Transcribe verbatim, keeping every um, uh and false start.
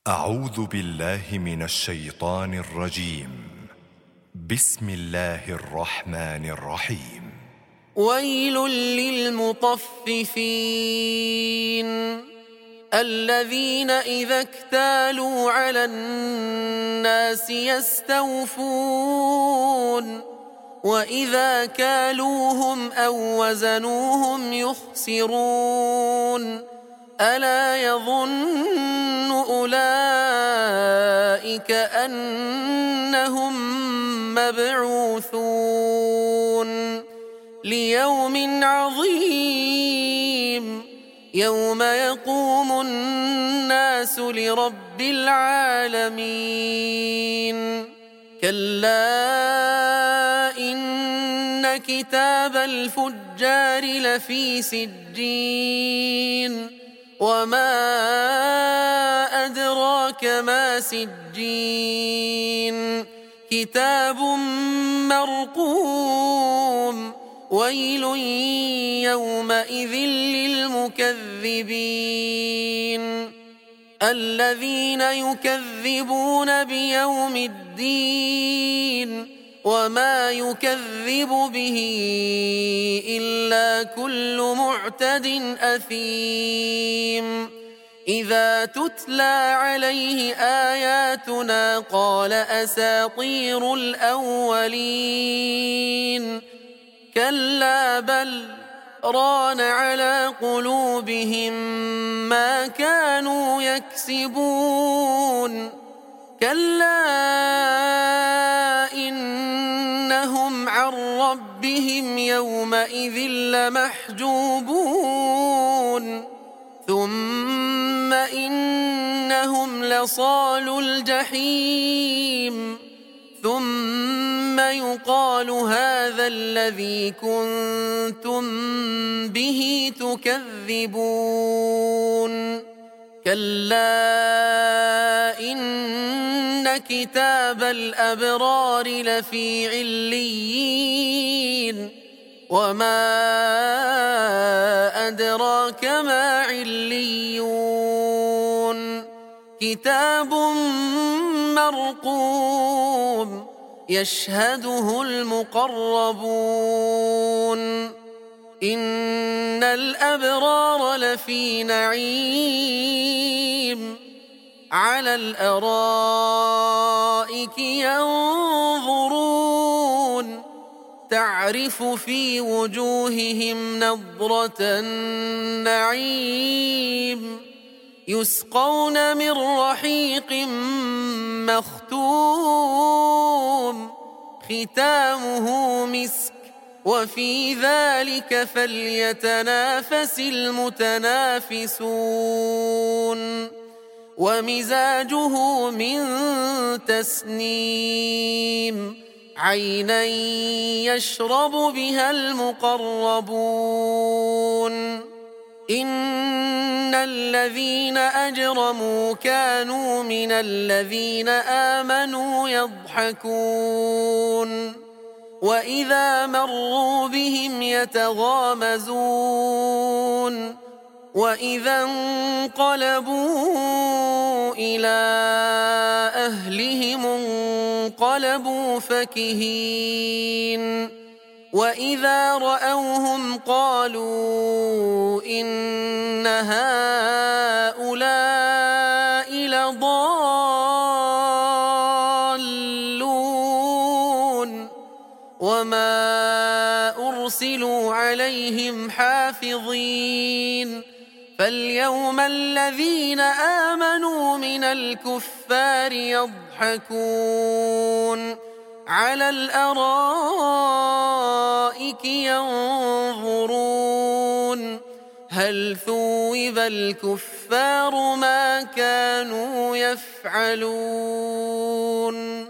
أعوذ بالله من الشيطان الرجيم. بسم الله الرحمن الرحيم. ويل للمطففين الذين إذا اكتالوا على الناس يستوفون وإذا كالوهم أو وزنوهم يخسرون ألا يظن أولئك أنهم مبعوثون ليوم عظيم يوم يقوم الناس لرب العالمين كلا إن كتاب الفجار لفي سجين وما أدراك ما سجين كتاب مرقوم ويل يومئذ للمكذبين الذين يكذبون بيوم الدين وما يكذب به إلا كل معتد أثيم إذا تتلى عليه آياتنا قال أساطير الأولين كلا بل ران على قلوبهم ما كانوا يكسبون كلا إنهم عن ربهم يومئذ لمحجوبون ثم إنهم لصالو الجحيم ثم يقال هذا الذي كنتم به تكذبون كلا إن كتاب الأبرار لفي عليين وما أدراك ما عليون كتاب مرقوم يشهده المقربون إن الأبرار لفي نعيم على الأرائك ينظرون تعرف في وجوههم نضرة النعيم يسقون من رحيق مختوم ختامه مسك وفي ذلك فليتنافس المتنافسون ومزاجه من تسنيم عينا يشرب بها المقربون إن الذين أجرموا كانوا من الذين آمنوا يضحكون وإذا مروا بهم يتغامزون وإذا انقلبوا إلى أهلهم انقلبوا فكهين وإذا رأوهم قالوا إن هؤلاء لضالون وما أرسلوا عليهم حافظين فاليوم الذين آمنوا من الكفار يضحكون على الأرائك ينظرون هل ثوب الكفار ما كانوا يفعلون